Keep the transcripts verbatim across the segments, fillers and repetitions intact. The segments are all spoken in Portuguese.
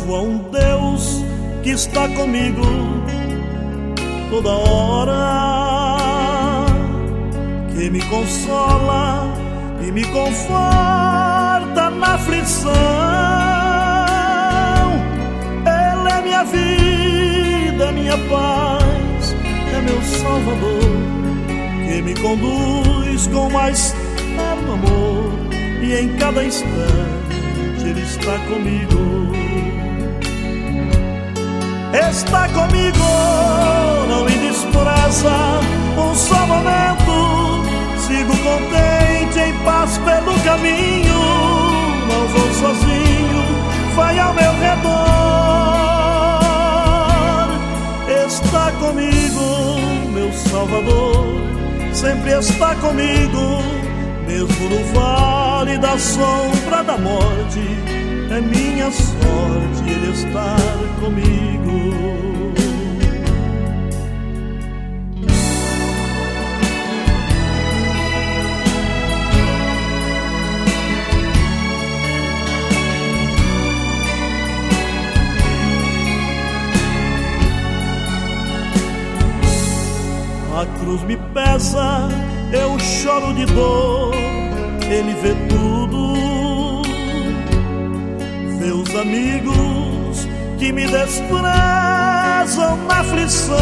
Louvo a um Deus que está comigo toda hora, que me consola e me conforta na aflição. Ele é minha vida, minha paz, é meu Salvador, que me conduz com mais terno amor, e em cada instante Ele está comigo. Está comigo, não me despreza um só momento. Sigo contente, em paz pelo caminho. Não vou sozinho, vai ao meu redor. Está comigo, meu Salvador, sempre está comigo, mesmo no vale da sombra da morte. É minha sorte Ele estar comigo. A cruz me pesa, eu choro de dor, Ele vê tudo. Vê os amigos que me desprezam na aflição.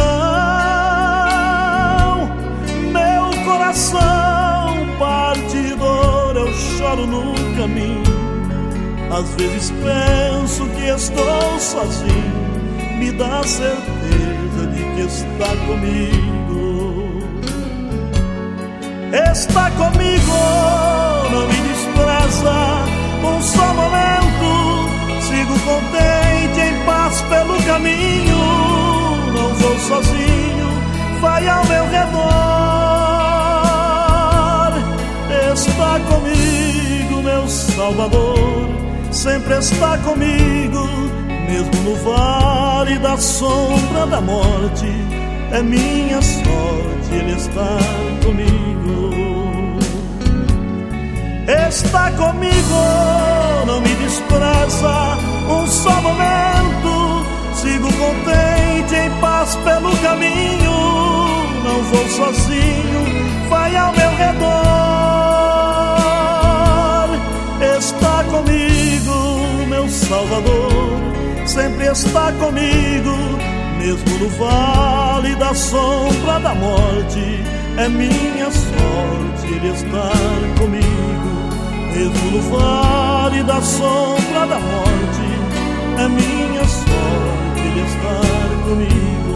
Meu coração parte de dor, eu choro no caminho. Às vezes penso que estou sozinho, me dá certeza de que está comigo. Está comigo, não me despreza um só momento. Sigo contente, em paz pelo caminho. Não vou sozinho, vai ao meu redor. Está comigo, meu Salvador, sempre está comigo, mesmo no vale da sombra da morte. É minha sorte Ele estar comigo. Está comigo, não me despreza um só momento. Sigo contente, em paz pelo caminho. Não vou sozinho, vai ao meu redor. Está comigo, meu Salvador, sempre está comigo, mesmo no vale da sombra da morte. É minha sorte Ele estar comigo, mesmo no vale da sombra da morte. É minha sorte Ele estar comigo.